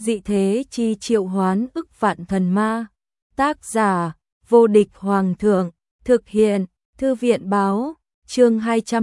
dị thế chi triệu hoán ức vạn thần ma. Tác giả, vô địch hoàng thượng, thực hiện, thư viện báo, chương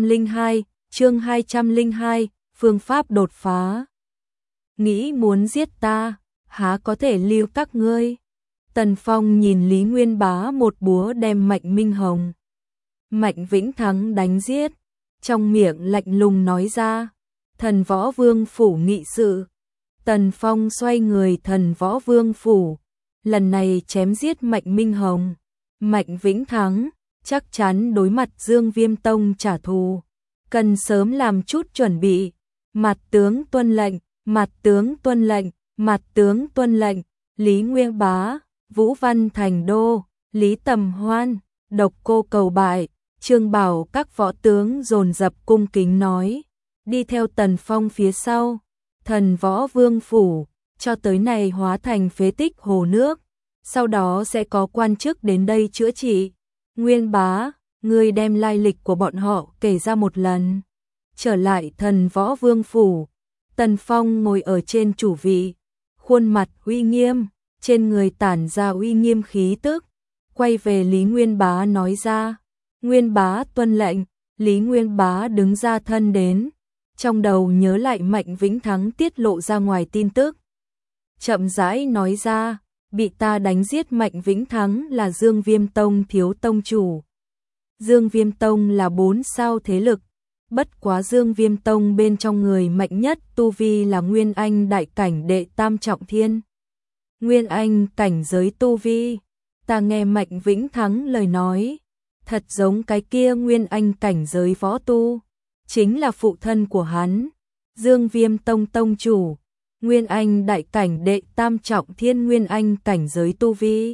202, phương pháp đột phá. Nghĩ muốn giết ta, há có thể lưu các ngươi. Tần Phong nhìn Lý Nguyên Bá một búa đem Mạnh Minh Hồng, Mạnh Vĩnh Thắng đánh giết, trong miệng lạnh lùng nói ra, Thần Võ Vương phủ nghị sự. Tần Phong xoay người Thần Võ Vương phủ, lần này chém giết Mạnh Minh Hồng, Mạnh Vĩnh Thắng, chắc chắn đối mặt Dương Viêm Tông trả thù, cần sớm làm chút chuẩn bị. Mặt tướng tuân lệnh, mặt tướng tuân lệnh, mặt tướng tuân lệnh. Lý Nguyên Bá, Vũ Văn Thành Đô, Lý Tầm Hoan, Độc Cô cầu bại. Trương Bảo các võ tướng dồn dập cung kính nói, đi theo Tần Phong phía sau. Thần Võ Vương phủ cho tới này hóa thành phế tích hồ nước, sau đó sẽ có quan chức đến đây chữa trị. Nguyên Bá, ngươi đem lai lịch của bọn họ kể ra một lần. Trở lại Thần Võ Vương phủ, Tần Phong ngồi ở trên chủ vị, khuôn mặt uy nghiêm, trên người tản ra uy nghiêm khí tức, quay về Lý Nguyên Bá nói ra, Nguyên Bá tuân lệnh. Lý Nguyên Bá đứng ra thân đến, trong đầu nhớ lại Mạnh Vĩnh Thắng tiết lộ ra ngoài tin tức, chậm rãi nói ra, bị ta đánh giết Mạnh Vĩnh Thắng là Dương Viêm Tông thiếu tông chủ. Dương Viêm Tông là 4 sao thế lực, bất quá Dương Viêm Tông bên trong người mạnh nhất tu vi là Nguyên Anh đại cảnh đệ tam trọng thiên. Nguyên Anh cảnh giới tu vi, ta nghe Mạnh Vĩnh Thắng lời nói, thật giống cái kia Nguyên Anh cảnh giới võ tu, chính là phụ thân của hắn, Dương Viêm Tông tông chủ. Nguyên Anh đại cảnh đệ tam trọng thiên Nguyên Anh cảnh giới tu vi.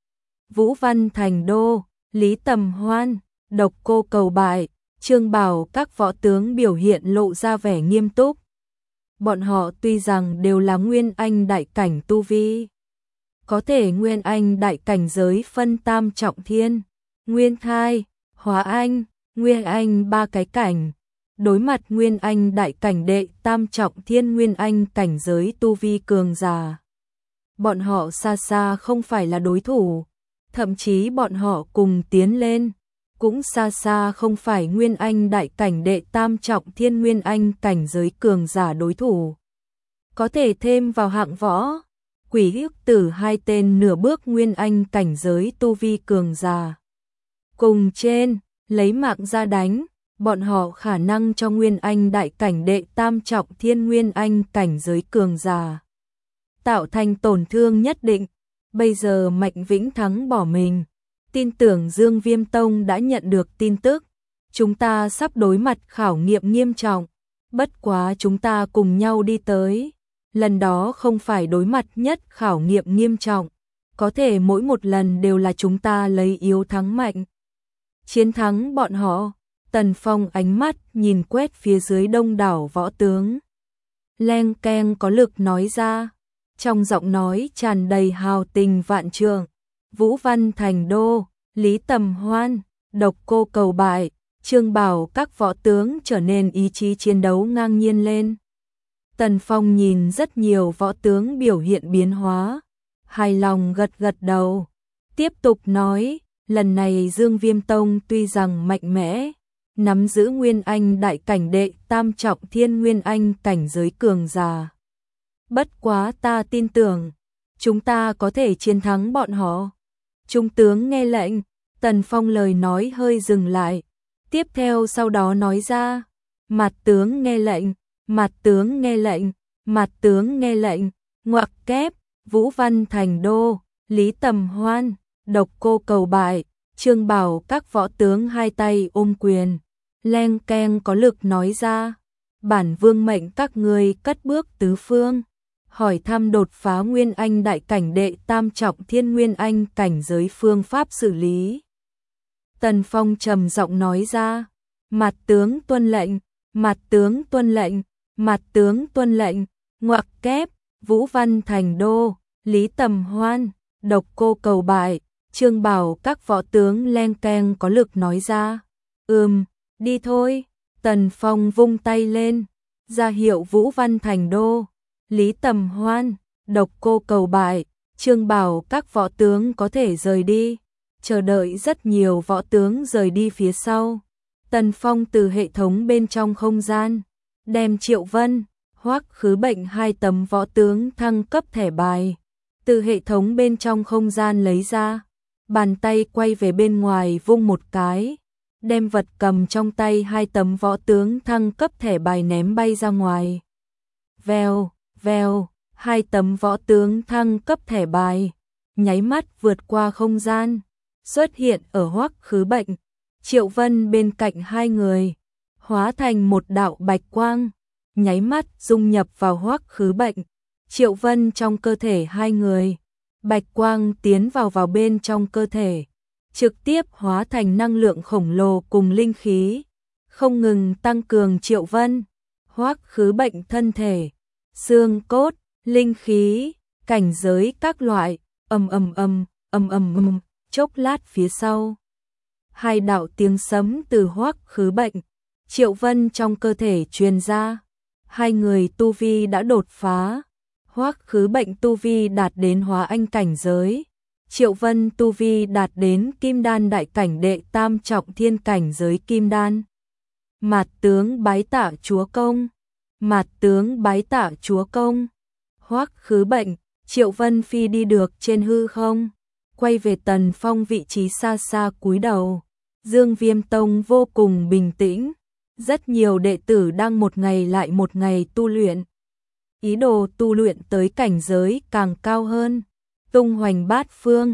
Vũ Văn Thành Đô, Lý Tầm Hoan, Độc Cô cầu bại, Trương Bảo các võ tướng biểu hiện lộ ra vẻ nghiêm túc. Bọn họ tuy rằng đều là Nguyên Anh đại cảnh tu vi, có thể Nguyên Anh đại cảnh giới phân tam trọng thiên, Nguyên Thai, Hóa Anh, Nguyên Anh 3 cái cảnh. Đối mặt Nguyên Anh đại cảnh đệ tam trọng thiên Nguyên Anh cảnh giới tu vi cường giả, bọn họ xa xa không phải là đối thủ, thậm chí bọn họ cùng tiến lên, cũng xa xa không phải Nguyên Anh đại cảnh đệ tam trọng thiên Nguyên Anh cảnh giới cường giả đối thủ. Có thể thêm vào hạng võ, Quỷ Hức Tử 2 tên nửa bước Nguyên Anh cảnh giới tu vi cường giả. Cùng trên, lấy mạng ra đánh, bọn họ khả năng cho Nguyên Anh đại cảnh đệ tam trọng thiên Nguyên Anh cảnh giới cường giả tạo thành tổn thương nhất định. Bây giờ Mạnh Vĩnh Thắng bỏ mình, tin tưởng Dương Viêm Tông đã nhận được tin tức, chúng ta sắp đối mặt khảo nghiệm nghiêm trọng, bất quá chúng ta cùng nhau đi tới, lần đó không phải đối mặt nhất khảo nghiệm nghiêm trọng, có thể mỗi một lần đều là chúng ta lấy yếu thắng mạnh, chiến thắng bọn họ. Tần Phong ánh mắt nhìn quét phía dưới đông đảo võ tướng, leng keng có lực nói ra, trong giọng nói tràn đầy hào tình vạn trượng. Vũ Văn Thành Đô, Lý Tầm Hoan, Độc Cô cầu bại, Trương Bảo các võ tướng trở nên ý chí chiến đấu ngang nhiên lên. Tần Phong nhìn rất nhiều võ tướng biểu hiện biến hóa, hài lòng gật gật đầu, tiếp tục nói, lần này Dương Viêm Tông tuy rằng mạnh mẽ, nắm giữ Nguyên Anh đại cảnh đệ tam trọng thiên Nguyên Anh cảnh giới cường giả. Bất quá ta tin tưởng, chúng ta có thể chiến thắng bọn họ. Trung tướng nghe lệnh, Tần Phong lời nói hơi dừng lại, tiếp theo sau đó nói ra, mặt tướng nghe lệnh, mặt tướng nghe lệnh, mặt tướng nghe lệnh, ngoặc kép, Vũ Văn Thành Đô, Lý Tầm Hoan, Độc Cô cầu bại, Trương Bảo các võ tướng hai tay ôm quyền, leng keng có lực nói ra, bản vương mệnh các ngươi cất bước tứ phương, hỏi thăm đột phá Nguyên Anh đại cảnh đệ tam trọng thiên Nguyên Anh cảnh giới phương pháp xử lý. Tần Phong trầm giọng nói ra, mặt tướng tuân lệnh, mặt tướng tuân lệnh, mặt tướng tuân lệnh, ngoặc kép, Vũ Văn Thành Đô, Lý Tầm Hoan, Độc Cô cầu bại, Trương Bảo các võ tướng leng keng có lực nói ra, đi thôi. Tần Phong vung tay lên, ra hiệu Vũ Văn Thành Đô, Lý Tầm Hoan, Độc Cô cầu bại, Trương bảo các võ tướng có thể rời đi, chờ đợi rất nhiều võ tướng rời đi phía sau. Tần Phong từ hệ thống bên trong không gian, đem Triệu Vân, Hoắc Khứ Bệnh hai tấm võ tướng thăng cấp thẻ bài, từ hệ thống bên trong không gian lấy ra, bàn tay quay về bên ngoài vung một cái, đem vật cầm trong tay hai tấm võ tướng thăng cấp thẻ bài ném bay ra ngoài. Vèo, vèo, hai tấm võ tướng thăng cấp thẻ bài, nháy mắt vượt qua không gian, xuất hiện ở Hoắc Khứ Bệnh, Triệu Vân bên cạnh hai người, hóa thành một đạo bạch quang, nháy mắt dung nhập vào Hoắc Khứ Bệnh, Triệu Vân trong cơ thể hai người. Bạch quang tiến vào bên trong cơ thể, trực tiếp hóa thành năng lượng khổng lồ cùng linh khí, không ngừng tăng cường Triệu Vân, Hoắc Khứ Bệnh thân thể, xương cốt, linh khí, cảnh giới các loại, chốc lát phía sau. Hai đạo tiếng sấm từ Hoắc Khứ Bệnh, Triệu Vân trong cơ thể truyền ra, hai người tu vi đã đột phá. Hoắc Khứ Bệnh tu vi đạt đến hóa anh cảnh giới, Triệu Vân tu vi đạt đến kim đan đại cảnh đệ tam trọng thiên cảnh giới kim đan. Mạt tướng bái tạ chúa công, mạt tướng bái tạ chúa công. Hoắc Khứ Bệnh, Triệu Vân phi đi được trên hư không, quay về Tần Phong vị trí xa xa cúi đầu. Dương Viêm Tông vô cùng bình tĩnh, rất nhiều đệ tử đang một ngày lại một ngày tu luyện. Ý đồ tu luyện tới cảnh giới càng cao hơn, tung hoành bát phương,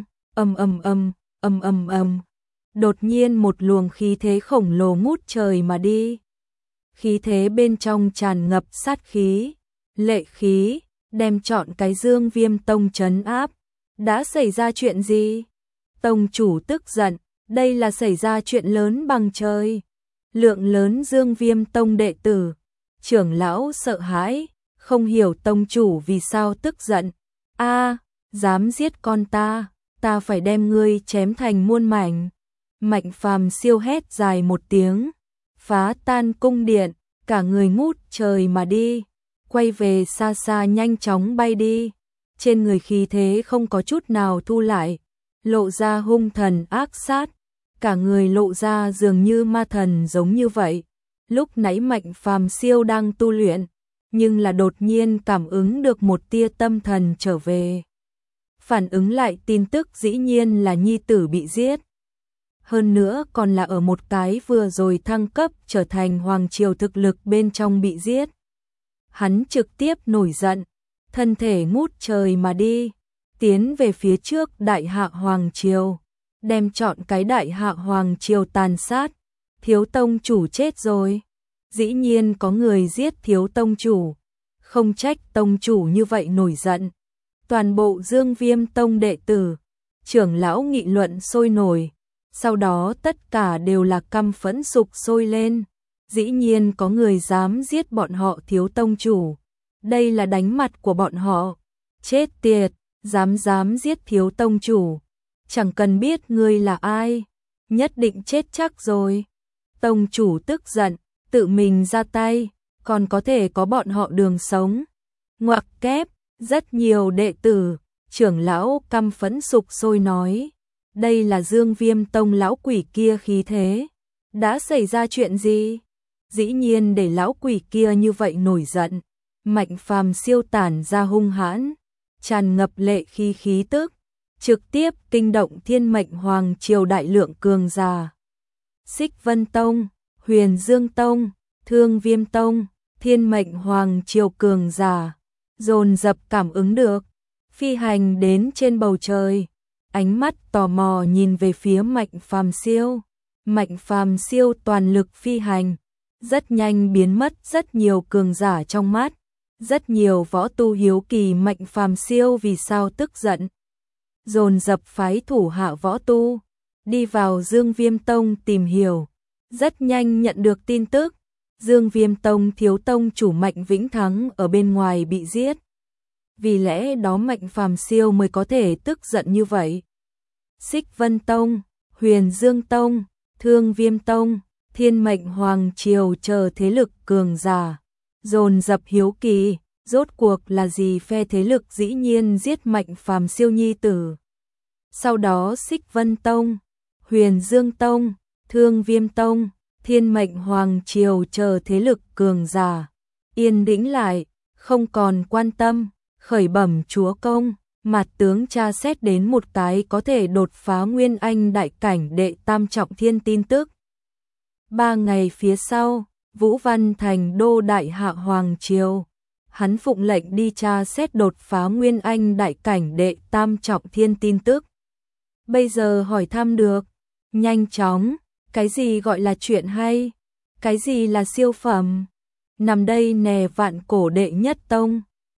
Đột nhiên một luồng khí thế khổng lồ ngút trời mà đi. Khí thế bên trong tràn ngập sát khí, lệ khí, đem trọn cái Dương Viêm Tông trấn áp. Đã xảy ra chuyện gì? Tông chủ tức giận, đây là xảy ra chuyện lớn bằng trời. Lượng lớn Dương Viêm Tông đệ tử, trưởng lão sợ hãi, không hiểu tông chủ vì sao tức giận. Dám giết con ta phải đem ngươi chém thành muôn mảnh. Mạnh Phàm siêu hét dài một tiếng, phá tan cung điện, cả người ngút trời mà đi, quay về xa xa nhanh chóng bay đi. Trên người khí thế không có chút nào thu lại, lộ ra hung thần ác sát, cả người lộ ra dường như ma thần giống như vậy. Lúc nãy Mạnh Phàm siêu đang tu luyện, nhưng là đột nhiên cảm ứng được một tia tâm thần trở về. Phản ứng lại tin tức dĩ nhiên là nhi tử bị giết. Hơn nữa còn là ở một cái vừa rồi thăng cấp trở thành hoàng triều thực lực bên trong bị giết. Hắn trực tiếp nổi giận, thân thể ngút trời mà đi, tiến về phía trước Đại Hạ Hoàng Triều, đem trọn cái Đại Hạ Hoàng Triều tàn sát. Thiếu tông chủ chết rồi. Dĩ nhiên có người giết thiếu tông chủ, không trách tông chủ như vậy nổi giận. Toàn bộ Dương Viêm Tông đệ tử, trưởng lão nghị luận sôi nổi, sau đó tất cả đều là căm phẫn sục sôi lên. Dĩ nhiên có người dám giết bọn họ thiếu tông chủ, đây là đánh mặt của bọn họ. Chết tiệt, dám giết thiếu tông chủ, chẳng cần biết ngươi là ai, nhất định chết chắc rồi. Tông chủ tức giận, tự mình ra tay, còn có thể có bọn họ đường sống. Ngoặc kép, rất nhiều đệ tử, trưởng lão căm phẫn sục sôi nói, đây là Dương Viêm Tông lão quỷ kia khí thế. Đã xảy ra chuyện gì? Dĩ nhiên để lão quỷ kia như vậy nổi giận. Mạnh Phàm siêu tản ra hung hãn, tràn ngập lệ khí tức, trực tiếp kinh động Thiên Mệnh Hoàng Triều đại lượng cường giả. Xích Vân Tông, Huyền Dương Tông, Thương Viêm Tông, Thiên Mệnh Hoàng Triều cường giả dồn dập cảm ứng được, phi hành đến trên bầu trời, ánh mắt tò mò nhìn về phía Mạnh Phàm siêu. Mạnh Phàm siêu toàn lực phi hành, rất nhanh biến mất rất nhiều cường giả trong mắt. Rất nhiều võ tu hiếu kỳ Mạnh Phàm siêu vì sao tức giận, dồn dập phái thủ hạ võ tu đi vào Dương Viêm Tông tìm hiểu. Rất nhanh nhận được tin tức, Dương Viêm Tông thiếu tông chủ Mạnh Vĩnh Thắng ở bên ngoài bị giết. Vì lẽ đó Mạnh Phàm siêu mới có thể tức giận như vậy. Xích Vân Tông, Huyền Dương Tông, Thương Viêm Tông, Thiên Mệnh Hoàng Triều chờ thế lực cường giả dồn dập hiếu kỳ, Rốt cuộc là gì phe thế lực dĩ nhiên giết Mạnh Phàm siêu nhi tử. Sau đó Xích Vân Tông, Huyền Dương Tông, Thương Viêm Tông, Thiên Mệnh Hoàng Triều chờ thế lực cường giả, yên tĩnh lại, không còn quan tâm, khởi bẩm chúa công, Mạt tướng tra xét đến một cái có thể đột phá Nguyên Anh đại cảnh đệ tam trọng thiên tin tức. 3 ngày phía sau, Vũ Văn Thành đô đại hạ Hoàng Triều, hắn phụng lệnh đi tra xét đột phá Nguyên Anh đại cảnh đệ tam trọng thiên tin tức. Bây giờ hỏi thăm được, nhanh chóng, cái gì gọi là chuyện hay, cái gì là siêu phẩm, nằm đây nè Vạn Cổ đệ nhất tông.